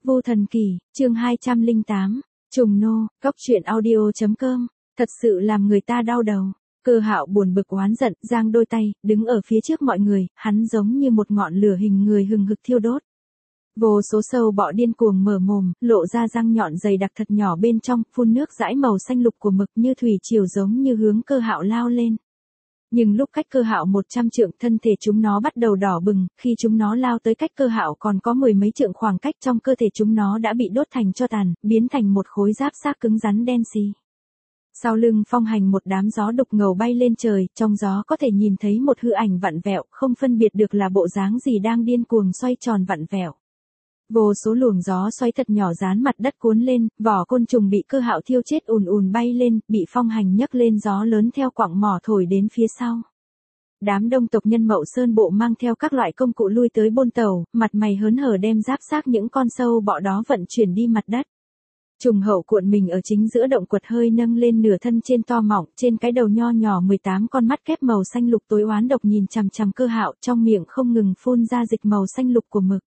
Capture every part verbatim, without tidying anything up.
Vô Thần Kỳ, chương hai trăm lẻ tám, Trùng Nô, Cốc truyện audio chấm com, thật sự làm người ta đau đầu. Cơ Hạo buồn bực oán giận, giang đôi tay, đứng ở phía trước mọi người, hắn giống như một ngọn lửa hình người hừng hực thiêu đốt. Vô số sâu bọ điên cuồng mở mồm, lộ ra răng nhọn dày đặc thật nhỏ bên trong, phun nước dãi màu xanh lục của mực như thủy triều giống như hướng Cơ Hạo lao lên. Nhưng lúc cách Cơ Hạo một trăm trượng, thân thể chúng nó bắt đầu đỏ bừng, khi chúng nó lao tới cách Cơ Hạo còn có mười mấy trượng khoảng cách, trong cơ thể chúng nó đã bị đốt thành tro tàn, biến thành một khối giáp xác cứng rắn đen xì. Sau lưng Phong Hành một đám gió đục ngầu bay lên trời, trong gió có thể nhìn thấy một hư ảnh vặn vẹo, không phân biệt được là bộ dáng gì đang điên cuồng xoay tròn vặn vẹo. Vô số luồng gió xoáy thật nhỏ dán mặt đất cuốn lên, vỏ côn trùng bị Cơ Hạo thiêu chết ùn ùn bay lên, bị Phong Hành nhấc lên gió lớn theo quặng mỏ thổi đến phía sau. Đám đông tộc nhân Mậu Sơn bộ mang theo các loại công cụ lui tới bôn tàu, mặt mày hớn hở đem giáp xác những con sâu bọ đó vận chuyển đi mặt đất. Trùng Hậu cuộn mình ở chính giữa động quật hơi nâng lên nửa thân trên to mọng, trên cái đầu nho nhỏ mười tám con mắt kép màu xanh lục tối oán độc nhìn chằm chằm Cơ Hạo, trong miệng không ngừng phun ra dịch màu xanh lục của mực.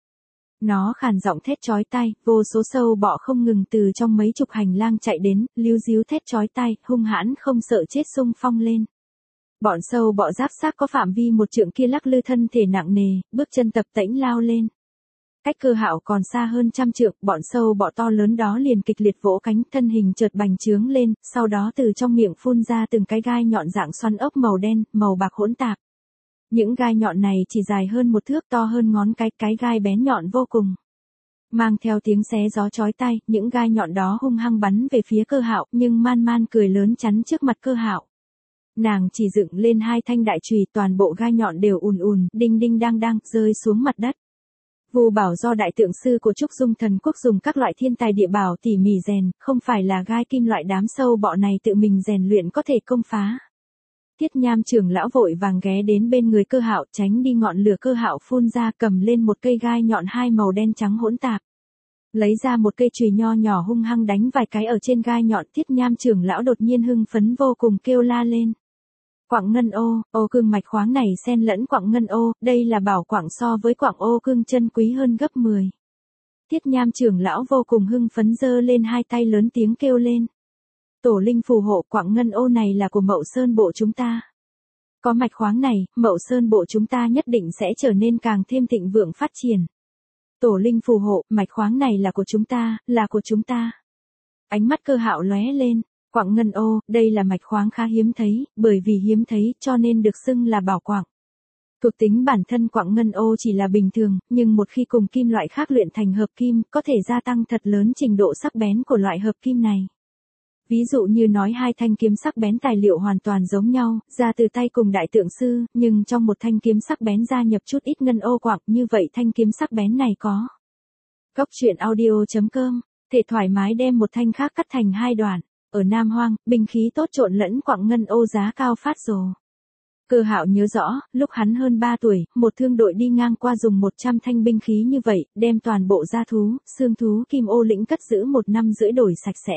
Nó khàn giọng thét chói tai, vô số sâu bọ không ngừng từ trong mấy chục hành lang chạy đến, líu díu thét chói tai, hung hãn không sợ chết xung phong lên. Bọn sâu bọ giáp xác có phạm vi một trượng kia lắc lư thân thể nặng nề, bước chân tập tễnh lao lên. Cách Cơ Hạo còn xa hơn trăm trượng, bọn sâu bọ to lớn đó liền kịch liệt vỗ cánh, thân hình chợt bành trướng lên, sau đó từ trong miệng phun ra từng cái gai nhọn dạng xoắn ốc màu đen, màu bạc hỗn tạp. Những gai nhọn này chỉ dài hơn một thước, to hơn ngón cái, cái gai bén nhọn vô cùng. Mang theo tiếng xé gió chói tai, những gai nhọn đó hung hăng bắn về phía Cơ Hạo, nhưng Man Man cười lớn chắn trước mặt Cơ Hạo. Nàng chỉ dựng lên hai thanh đại chùy, toàn bộ gai nhọn đều ùn ùn, đinh đinh đang đang, rơi xuống mặt đất. Vu bảo do đại tượng sư của Trúc Dung Thần Quốc dùng các loại thiên tài địa bảo tỉ mỉ rèn, không phải là gai kim loại đám sâu bọ này tự mình rèn luyện có thể công phá. Tiết Nham trưởng lão vội vàng ghé đến bên người Cơ Hạo, tránh đi ngọn lửa Cơ Hạo phun ra, cầm lên một cây gai nhọn hai màu đen trắng hỗn tạp. Lấy ra một cây chùy nho nhỏ hung hăng đánh vài cái ở trên gai nhọn. Tiết Nham trưởng lão đột nhiên hưng phấn vô cùng kêu la lên. Quặng ngân ô, ô cương mạch khoáng này xen lẫn quặng ngân ô, đây là bảo quặng so với quặng ô cương chân quý hơn gấp mười. Tiết Nham trưởng lão vô cùng hưng phấn giơ lên hai tay lớn tiếng kêu lên. Tổ linh phù hộ, quặng ngân ô này là của Mậu Sơn bộ chúng ta. Có mạch khoáng này, Mậu Sơn bộ chúng ta nhất định sẽ trở nên càng thêm thịnh vượng phát triển. Tổ linh phù hộ, mạch khoáng này là của chúng ta, là của chúng ta. Ánh mắt Cơ Hạo lóe lên, quặng ngân ô, đây là mạch khoáng khá hiếm thấy, bởi vì hiếm thấy cho nên được xưng là bảo quặng. Thuộc tính bản thân quặng ngân ô chỉ là bình thường, nhưng một khi cùng kim loại khác luyện thành hợp kim, có thể gia tăng thật lớn trình độ sắc bén của loại hợp kim này. Ví dụ như nói hai thanh kiếm sắc bén tài liệu hoàn toàn giống nhau, ra từ tay cùng đại tượng sư, nhưng trong một thanh kiếm sắc bén gia nhập chút ít ngân ô quặng, như vậy thanh kiếm sắc bén này có. Cốc truyện audio chấm com, thể thoải mái đem một thanh khác cắt thành hai đoạn. Ở Nam Hoang, binh khí tốt trộn lẫn quặng ngân ô giá cao phát rồ. Cơ Hạo nhớ rõ, lúc hắn hơn ba tuổi, một thương đội đi ngang qua dùng một trăm thanh binh khí như vậy, đem toàn bộ da thú, xương thú Kim Ô lĩnh cất giữ một năm rưỡi đổi sạch sẽ.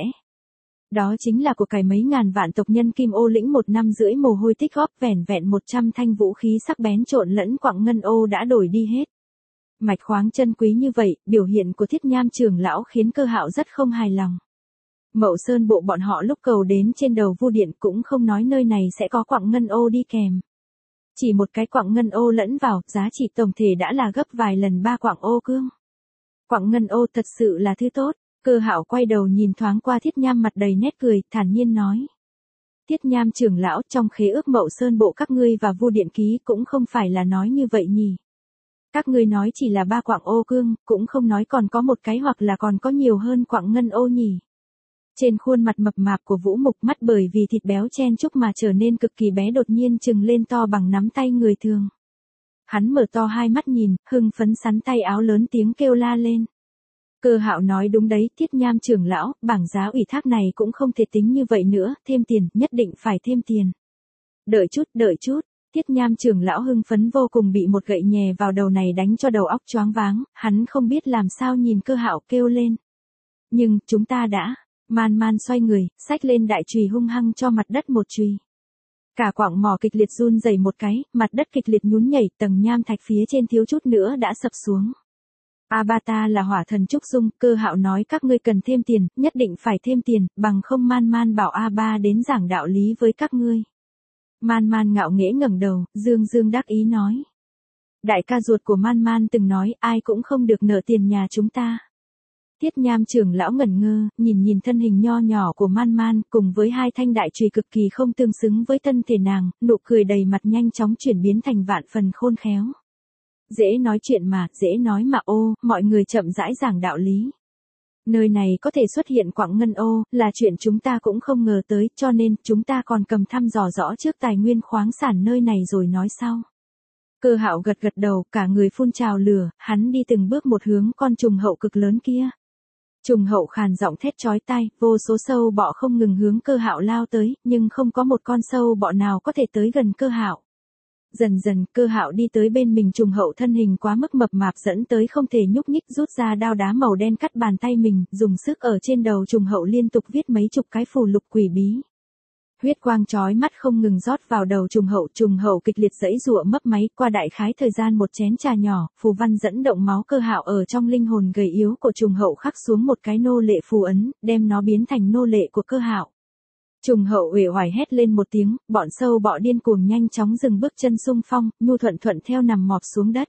Đó chính là của cải mấy ngàn vạn tộc nhân Kim Ô lĩnh một năm rưỡi mồ hôi tích góp, vẻn vẹn một trăm thanh vũ khí sắc bén trộn lẫn quặng ngân ô đã đổi đi hết. Mạch khoáng chân quý như vậy, biểu hiện của Thiết Nham trưởng lão khiến Cơ Hạo rất không hài lòng. Mậu Sơn bộ bọn họ lúc cầu đến trên đầu Vu điện cũng không nói nơi này sẽ có quặng ngân ô đi kèm. Chỉ một cái quặng ngân ô lẫn vào, giá trị tổng thể đã là gấp vài lần ba quặng ô cương. Quặng ngân ô thật sự là thứ tốt. Cơ Hạo quay đầu nhìn thoáng qua Thiết Nham mặt đầy nét cười, thản nhiên nói. Thiết Nham trưởng lão, trong khế ước Mậu Sơn bộ các ngươi và Vu điện ký cũng không phải là nói như vậy nhỉ. Các ngươi nói chỉ là ba quặng ô cương, cũng không nói còn có một cái hoặc là còn có nhiều hơn quặng ngân ô nhỉ. Trên khuôn mặt mập mạp của Vũ Mục, mắt bởi vì thịt béo chen chúc mà trở nên cực kỳ bé đột nhiên trừng lên to bằng nắm tay người thường. Hắn mở to hai mắt nhìn, hưng phấn sắn tay áo lớn tiếng kêu la lên. Cơ Hạo nói đúng đấy, Thiết Nham trưởng lão, bảng giá ủy thác này cũng không thể tính như vậy nữa, thêm tiền, nhất định phải thêm tiền. Đợi chút, đợi chút, Thiết Nham trưởng lão hưng phấn vô cùng bị một gậy nhè vào đầu này đánh cho đầu óc choáng váng, hắn không biết làm sao nhìn Cơ Hạo kêu lên. Nhưng, chúng ta đã, Man Man xoay người, xách lên đại chùy hung hăng cho mặt đất một chùy. Cả quặng mỏ kịch liệt run rẩy một cái, mặt đất kịch liệt nhún nhảy, tầng nham thạch phía trên thiếu chút nữa đã sập xuống. Avatar là hỏa thần Trúc Dung, Cơ Hạo nói các ngươi cần thêm tiền, nhất định phải thêm tiền, bằng không Man Man bảo A ba đến giảng đạo lý với các ngươi. Man Man ngạo nghễ ngẩng đầu, dương dương đắc ý nói. Đại ca ruột của Man Man từng nói ai cũng không được nợ tiền nhà chúng ta. Tiết Nham trưởng lão ngẩn ngơ, nhìn nhìn thân hình nho nhỏ của Man Man cùng với hai thanh đại chùy cực kỳ không tương xứng với thân thể nàng, nụ cười đầy mặt nhanh chóng chuyển biến thành vạn phần khôn khéo. Dễ nói chuyện mà, dễ nói mà ô, mọi người chậm rãi giảng đạo lý. Nơi này có thể xuất hiện quặng ngân ô, là chuyện chúng ta cũng không ngờ tới, cho nên chúng ta còn cầm thăm dò rõ trước tài nguyên khoáng sản nơi này rồi nói sau. Cơ Hạo gật gật đầu, cả người phun trào lửa, hắn đi từng bước một hướng con trùng hậu cực lớn kia. Trùng hậu khàn giọng thét chói tai, vô số sâu bọ không ngừng hướng Cơ Hạo lao tới, nhưng không có một con sâu bọ nào có thể tới gần Cơ Hạo. Dần dần, Cơ Hạo đi tới bên mình, trùng hậu thân hình quá mức mập mạp dẫn tới không thể nhúc nhích, rút ra đao đá màu đen cắt bàn tay mình, dùng sức ở trên đầu trùng hậu liên tục viết mấy chục cái phù lục quỷ bí. Huyết quang chói mắt không ngừng rót vào đầu trùng hậu, trùng hậu kịch liệt giãy giụa mấp máy, qua đại khái thời gian một chén trà nhỏ, phù văn dẫn động máu Cơ Hạo ở trong linh hồn gầy yếu của trùng hậu khắc xuống một cái nô lệ phù ấn, đem nó biến thành nô lệ của Cơ Hạo. Trùng hậu uể oải hét lên một tiếng, bọn sâu bọ điên cuồng nhanh chóng dừng bước chân xung phong, nhu thuận thuận theo nằm mọp xuống đất.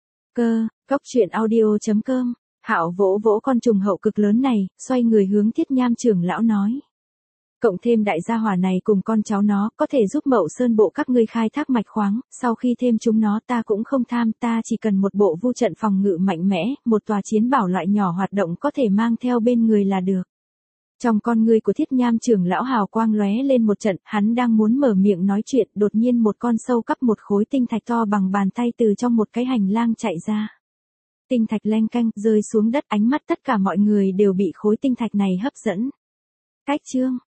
Cơ, cốc truyện audio chấm com, Hạo vỗ vỗ con trùng hậu cực lớn này, xoay người hướng Thiết Nham trưởng lão nói. Cộng thêm đại gia hỏa này cùng con cháu nó, có thể giúp Mậu Sơn bộ các ngươi khai thác mạch khoáng, sau khi thêm chúng nó ta cũng không tham, ta chỉ cần một bộ vu trận phòng ngự mạnh mẽ, một tòa chiến bảo loại nhỏ hoạt động có thể mang theo bên người là được. Trong con ngươi của Thiết Nham trưởng lão hào quang lóe lên một trận, hắn đang muốn mở miệng nói chuyện, đột nhiên một con sâu cắp một khối tinh thạch to bằng bàn tay từ trong một cái hành lang chạy ra. Tinh thạch leng canh rơi xuống đất, ánh mắt tất cả mọi người đều bị khối tinh thạch này hấp dẫn. Cách chương